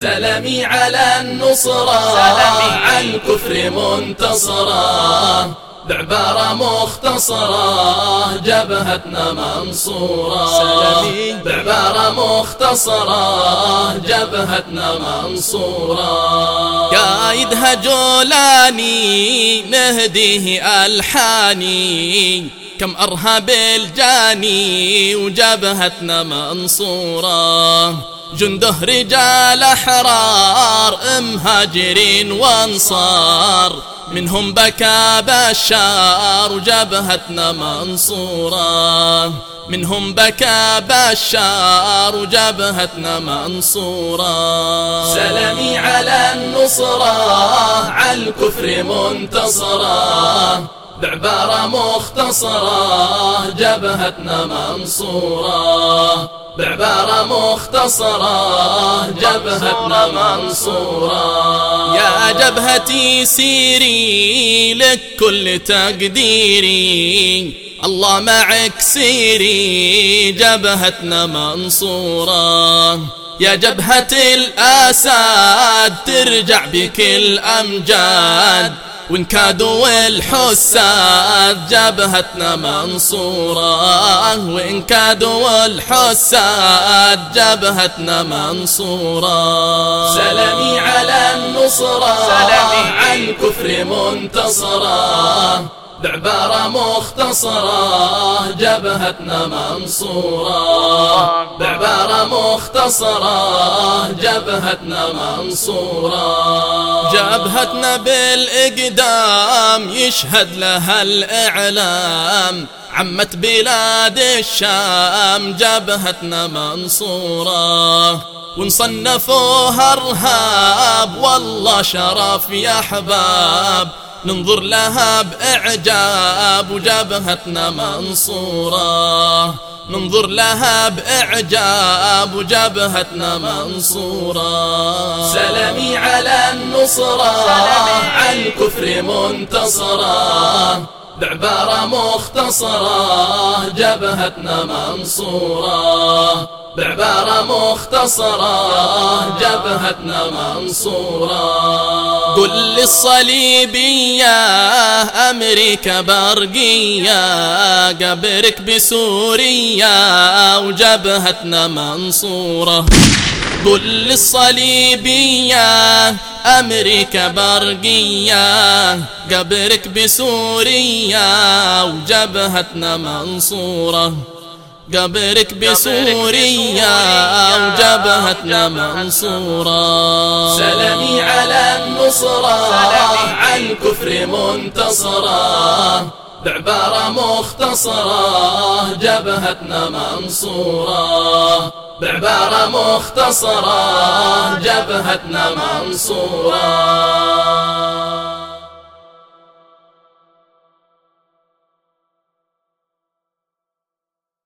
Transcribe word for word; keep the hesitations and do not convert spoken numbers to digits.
سلامي على النصرة، على الكفر منتصرة، بعبارة مختصرة جبهتنا منصورة. بعبارة مختصرة جبهتنا منصورة. قايدها جولاني نهديه ألحاني، كم أرهب الجاني وجبهتنا منصورة. جنده رجال أحرار مهاجرين وانصار، منهم بكى بشار وجبهتنا منصورة. منهم بكى بشار وجبهتنا منصورة. سلامي على النصرة، على الكفر منتصرة، بعبارة مختصرة جبهتنا منصورة. بعبارة مختصرة جبهتنا منصورة. يا جبهتي سيري لك كل تقديري، الله معك سيري جبهتنا منصورة. يا جبهة الأسد ترجع بكل أمجاد، وإن كادوا الحساد جبهتنا منصورة. وإن كادوا الحساد جبهتنا منصورة. سلامي على النصرة، على الكفر منتصرة، بعبارة مختصرة جبهتنا منصورة. بعبارة مختصرة جبهتنا منصورة. جبهتنا بالإقدام يشهد لها الإعلام، عمت بلاد الشام جبهتنا منصورة. ونصنفوها ارهاب والله شرف يا احباب، ننظر لها بإعجاب وجبهتنا منصورة. ننظر لها بإعجاب وجبهتنا منصورة. سلامي على النصرة، على الكفر منتصرة، بعبارة مختصرة جبهتنا منصورة. بعبارة مختصرة جبهتنا منصورة. قل للصليبية أمريكا برقية، قبرك بسوريا وجبهتنا منصورة. قل للصليبية أمريكا برقية، قبرك بسوريا وجبهتنا منصورة. قبرك بسوريا وجبهتنا منصورة. سلامي على النصرة، على الكفر منتصرة، بعبارة مختصرة جبهتنا منصورة. بعبارة مختصرة جبهتنا منصورة.